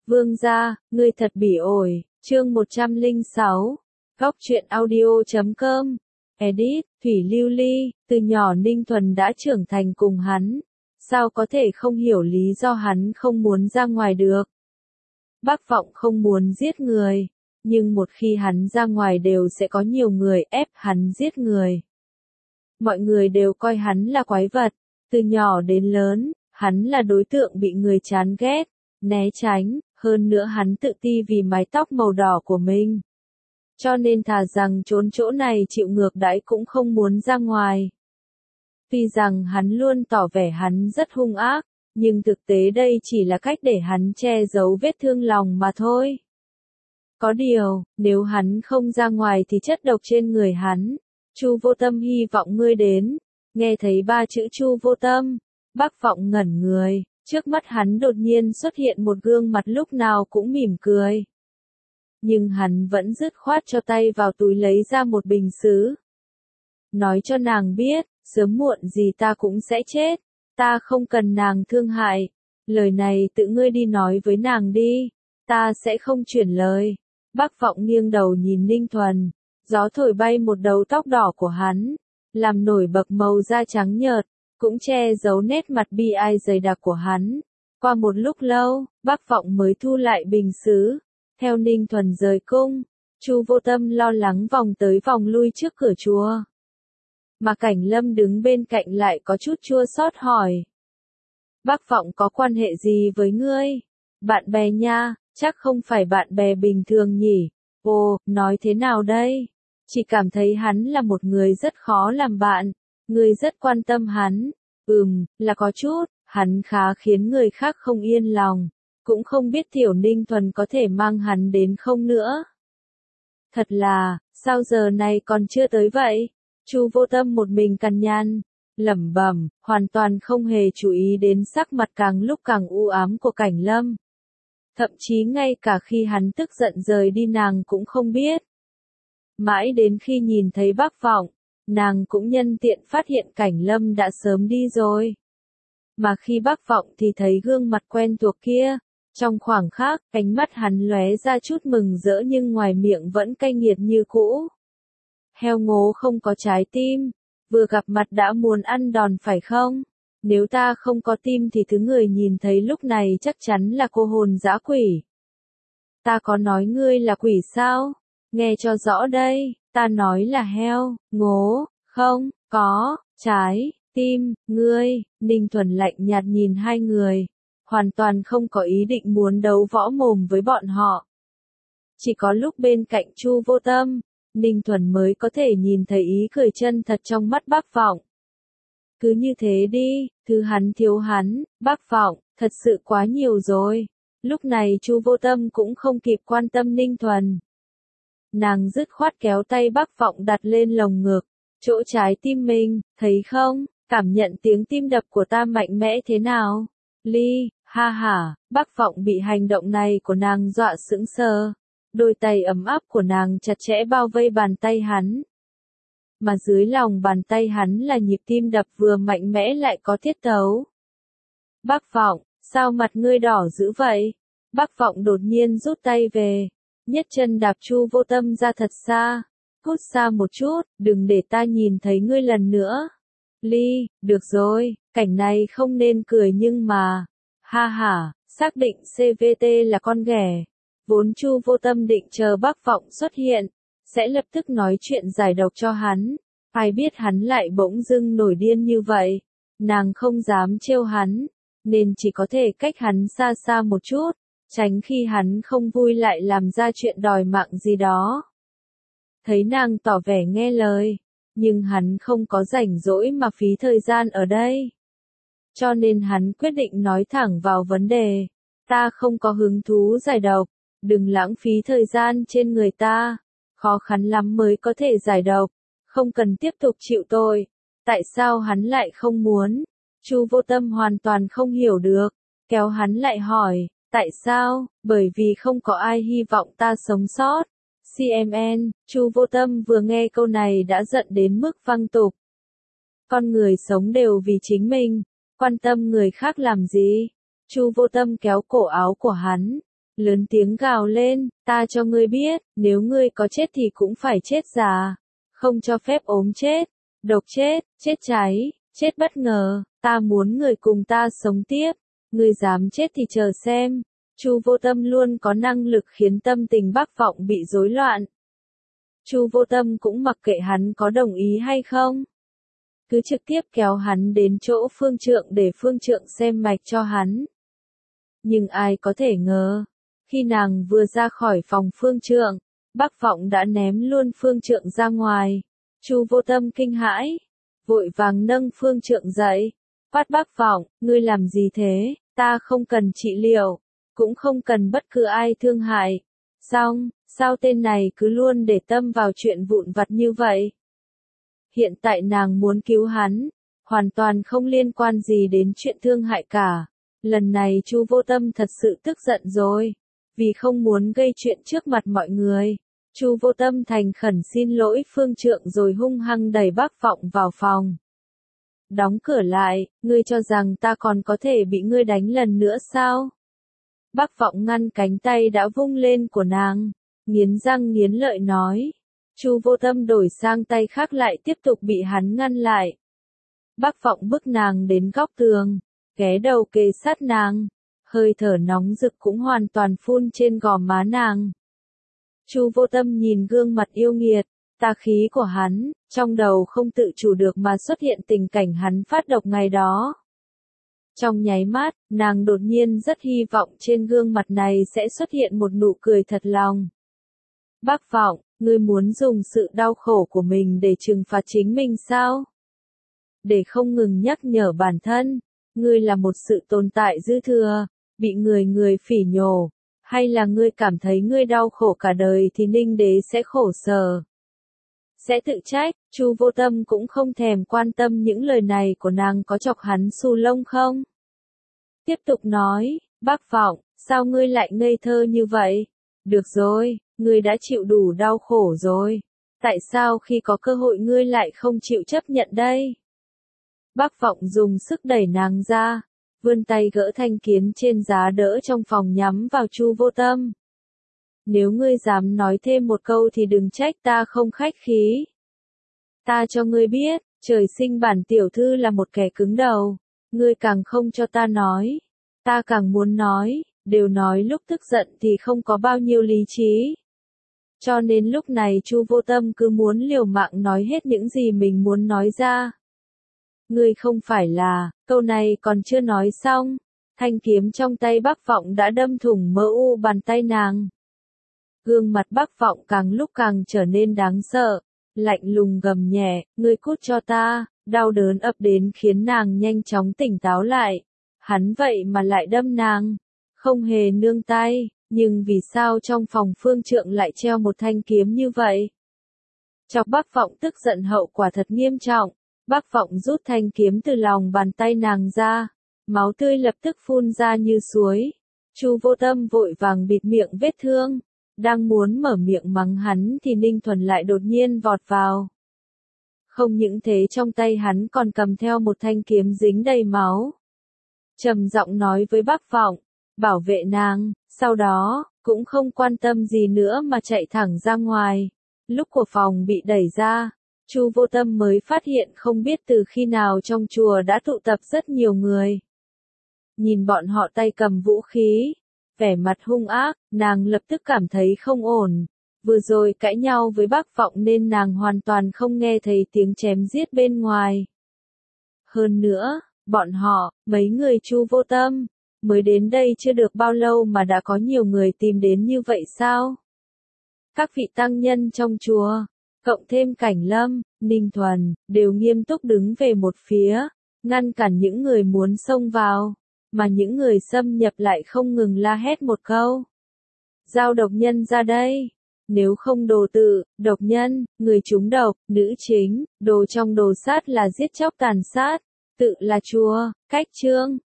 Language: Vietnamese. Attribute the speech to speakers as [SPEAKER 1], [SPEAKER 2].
[SPEAKER 1] Vương gia, ngươi thật bỉ ổi, chương 106, Góc truyện audio.com, edit, Thủy Lưu Ly, từ nhỏ Ninh Thuần đã trưởng thành cùng hắn, sao có thể không hiểu lý do hắn không muốn ra ngoài được. Bác Vọng không muốn giết người, nhưng một khi hắn ra ngoài đều sẽ có nhiều người ép hắn giết người. Mọi người đều coi hắn là quái vật, từ nhỏ đến lớn, hắn là đối tượng bị người chán ghét, né tránh, hơn nữa hắn tự ti vì mái tóc màu đỏ của mình. Cho nên thà rằng trốn chỗ này chịu ngược đãi cũng không muốn ra ngoài. Tuy rằng hắn luôn tỏ vẻ hắn rất hung ác, nhưng thực tế đây chỉ là cách để hắn che giấu vết thương lòng mà thôi. Có điều, nếu hắn không ra ngoài thì chất độc trên người hắn. Chu Vô Tâm hy vọng ngươi đến. Nghe thấy ba chữ Chu Vô Tâm, Bác Vọng ngẩn người, trước mắt hắn đột nhiên xuất hiện một gương mặt lúc nào cũng mỉm cười. Nhưng hắn vẫn dứt khoát cho tay vào túi lấy ra một bình sứ. Nói cho nàng biết, sớm muộn gì ta cũng sẽ chết, ta không cần nàng thương hại. Lời này tự ngươi đi nói với nàng đi, ta sẽ không chuyển lời. Bác Vọng nghiêng đầu nhìn Ninh Thuần, gió thổi bay một đầu tóc đỏ của hắn, làm nổi bật màu da trắng nhợt, cũng che giấu nét mặt bi ai dày đặc của hắn. Qua một lúc lâu, Bác Vọng mới thu lại bình sứ, theo Ninh Thuần rời cung. Chu Vô Tâm lo lắng vòng tới vòng lui trước cửa chùa. Mà Cảnh Lâm đứng bên cạnh lại có chút chua xót hỏi. Bác Vọng có quan hệ gì với ngươi? Bạn bè nha, chắc không phải bạn bè bình thường nhỉ? Ồ, nói thế nào đây? Chỉ cảm thấy hắn là một người rất khó làm bạn. Ngươi rất quan tâm hắn. Là có chút, hắn khá khiến người khác không yên lòng. Cũng không biết Tiểu Ninh Thuần có thể mang hắn đến không nữa. Thật là, sao giờ này còn chưa tới vậy? Chu Vô Tâm một mình cằn nhằn, lẩm bẩm, hoàn toàn không hề chú ý đến sắc mặt càng lúc càng u ám của Cảnh Lâm. Thậm chí ngay cả khi hắn tức giận rời đi nàng cũng không biết. Mãi đến khi nhìn thấy Bác Vọng, nàng cũng nhân tiện phát hiện Cảnh Lâm đã sớm đi rồi. Mà khi Bác Vọng thì thấy gương mặt quen thuộc kia, trong khoảng khắc, ánh mắt hắn lóe ra chút mừng rỡ nhưng ngoài miệng vẫn cay nghiệt như cũ. Heo ngố không có trái tim, vừa gặp mặt đã muốn ăn đòn phải không? Nếu ta không có tim thì thứ người nhìn thấy lúc này chắc chắn là cô hồn dã quỷ. Ta có nói ngươi là quỷ sao? Nghe cho rõ đây, ta nói là heo, ngố, không, có, trái, tim, ngươi. Ninh Thuần lạnh nhạt nhìn hai người, hoàn toàn không có ý định muốn đấu võ mồm với bọn họ. Chỉ có lúc bên cạnh Chu Vô Tâm, Ninh Thuần mới có thể nhìn thấy ý cười chân thật trong mắt Bác Vọng. Cứ như thế đi, thứ hắn thiếu hắn, Bác Vọng, thật sự quá nhiều rồi. Lúc này Chu Vô Tâm cũng không kịp quan tâm Ninh Thuần. Nàng dứt khoát kéo tay Bác Vọng đặt lên lồng ngực, chỗ trái tim mình, thấy không, cảm nhận tiếng tim đập của ta mạnh mẽ thế nào? Ly, ha ha, Bác Vọng bị hành động này của nàng dọa sững sờ. Đôi tay ấm áp của nàng chặt chẽ bao vây bàn tay hắn. Mà dưới lòng bàn tay hắn là nhịp tim đập vừa mạnh mẽ lại có tiết tấu. Bác Vọng, sao mặt ngươi đỏ dữ vậy? Bác Vọng đột nhiên rút tay về, nhất chân đạp Chu Vô Tâm ra thật xa. Cút xa một chút, đừng để ta nhìn thấy ngươi lần nữa. Ly, được rồi, cảnh này không nên cười nhưng mà. Ha ha, xác định CVT là con ghẻ. Vốn Chu Vô Tâm định chờ Bác Vọng xuất hiện, sẽ lập tức nói chuyện giải độc cho hắn. Ai biết hắn lại bỗng dưng nổi điên như vậy. Nàng không dám trêu hắn, nên chỉ có thể cách hắn xa xa một chút, tránh khi hắn không vui lại làm ra chuyện đòi mạng gì đó. Thấy nàng tỏ vẻ nghe lời, nhưng hắn không có rảnh rỗi mà phí thời gian ở đây. Cho nên hắn quyết định nói thẳng vào vấn đề. Ta không có hứng thú giải độc. Đừng lãng phí thời gian trên người ta, khó khăn lắm mới có thể giải độc, không cần tiếp tục chịu tội. Tại sao hắn lại không muốn? Chu Vô Tâm hoàn toàn không hiểu được, kéo hắn lại hỏi, tại sao? Bởi vì không có ai hy vọng ta sống sót. CMN, Chu Vô Tâm vừa nghe câu này đã giận đến mức văng tục. Con người sống đều vì chính mình, quan tâm người khác làm gì? Chu Vô Tâm kéo cổ áo của hắn. lớn tiếng gào lên, ta cho ngươi biết, nếu ngươi có chết thì cũng phải chết già, không cho phép ốm chết, độc chết, chết cháy, chết bất ngờ, ta muốn người cùng ta sống tiếp, ngươi dám chết thì chờ xem. Chu Vô Tâm luôn có năng lực khiến tâm tình Bắc Vọng bị rối loạn. Chu Vô Tâm cũng mặc kệ hắn có đồng ý hay không. Cứ trực tiếp kéo hắn đến chỗ Phương Trượng để Phương Trượng xem mạch cho hắn. Nhưng ai có thể ngờ, khi nàng vừa ra khỏi phòng Phương Trượng, Bắc Vọng đã ném luôn Phương Trượng ra ngoài. Chu Vô Tâm kinh hãi, vội vàng nâng Phương Trượng dậy. Quát Bắc Vọng, ngươi làm gì thế, ta không cần trị liệu, cũng không cần bất cứ ai thương hại. Sao tên này cứ luôn để tâm vào chuyện vụn vặt như vậy? Hiện tại nàng muốn cứu hắn, hoàn toàn không liên quan gì đến chuyện thương hại cả. Lần này Chu Vô Tâm thật sự tức giận rồi, vì không muốn gây chuyện trước mặt mọi người. Chu Vô Tâm thành khẩn xin lỗi Phương Trượng rồi hung hăng đẩy Bắc Vọng vào phòng. Đóng cửa lại, ngươi cho rằng ta còn có thể bị ngươi đánh lần nữa sao? Bắc Vọng ngăn cánh tay đã vung lên của nàng, nghiến răng nghiến lợi nói. Chu Vô Tâm đổi sang tay khác lại tiếp tục bị hắn ngăn lại. Bắc Vọng bức nàng đến góc tường, ghé đầu kề sát nàng, hơi thở nóng rực cũng hoàn toàn phun trên gò má nàng. Chu Vô Tâm nhìn gương mặt yêu nghiệt, tà khí của hắn, trong đầu không tự chủ được mà xuất hiện tình cảnh hắn phát độc ngày đó. Trong nháy mắt, nàng đột nhiên rất hy vọng trên gương mặt này sẽ xuất hiện một nụ cười thật lòng. Bắc Vọng, ngươi muốn dùng sự đau khổ của mình để trừng phạt chính mình sao? Để không ngừng nhắc nhở bản thân, ngươi là một sự tồn tại dư thừa, bị người phỉ nhổ, hay là ngươi cảm thấy ngươi đau khổ cả đời thì Ninh Đế sẽ khổ sở, sẽ tự trách? Chu Vô Tâm cũng không thèm quan tâm những lời này của nàng có chọc hắn xù lông không. Tiếp tục nói, Bắc Vọng, sao ngươi lại ngây thơ như vậy? Được rồi, ngươi đã chịu đủ đau khổ rồi. Tại sao khi có cơ hội ngươi lại không chịu chấp nhận đây? Bắc Vọng dùng sức đẩy nàng ra, vươn tay gỡ thanh kiếm trên giá đỡ trong phòng nhắm vào Chu Vô Tâm. Nếu ngươi dám nói thêm một câu thì đừng trách ta không khách khí. Ta cho ngươi biết, trời sinh bản tiểu thư là một kẻ cứng đầu. Ngươi càng không cho ta nói, ta càng muốn nói, đều nói lúc tức giận thì không có bao nhiêu lý trí. Cho nên lúc này Chu Vô Tâm cứ muốn liều mạng nói hết những gì mình muốn nói ra. Ngươi không phải là, câu này còn chưa nói xong, thanh kiếm trong tay Bắc Vọng đã đâm thủng mỡ u bàn tay nàng. Gương mặt Bắc Vọng càng lúc càng trở nên đáng sợ, lạnh lùng gầm nhẹ, ngươi cút cho ta. Đau đớn ập đến khiến nàng nhanh chóng tỉnh táo lại. Hắn vậy mà lại đâm nàng, không hề nương tay, nhưng vì sao trong phòng Phương Trượng lại treo một thanh kiếm như vậy? Chọc Bắc Vọng tức giận hậu quả thật nghiêm trọng. Bắc Vọng rút thanh kiếm từ lòng bàn tay nàng ra, máu tươi lập tức phun ra như suối. Chu Vô Tâm vội vàng bịt miệng vết thương, đang muốn mở miệng mắng hắn thì Ninh Thuần lại đột nhiên vọt vào. Không những thế, trong tay hắn còn cầm theo một thanh kiếm dính đầy máu. Trầm giọng nói với Bắc Vọng, bảo vệ nàng, sau đó, cũng không quan tâm gì nữa mà chạy thẳng ra ngoài. Lúc của phòng bị đẩy ra, Chu Vô Tâm mới phát hiện không biết từ khi nào trong chùa đã tụ tập rất nhiều người. Nhìn bọn họ tay cầm vũ khí, vẻ mặt hung ác, nàng lập tức cảm thấy không ổn. Vừa rồi cãi nhau với Bắc Vọng nên nàng hoàn toàn không nghe thấy tiếng chém giết bên ngoài. Hơn nữa, bọn họ, mấy người Chu Vô Tâm, mới đến đây chưa được bao lâu mà đã có nhiều người tìm đến như vậy sao? Các vị tăng nhân trong chùa, cộng thêm Cảnh Lâm, Ninh Thuần, đều nghiêm túc đứng về một phía, ngăn cản những người muốn xông vào, mà những người xâm nhập lại không ngừng la hét một câu. Giao độc nhân ra đây! Nếu không đồ tự, độc nhân, người trúng độc, nữ chính, đồ trong đồ sát là giết chóc tàn sát, tự là chùa, cách trương,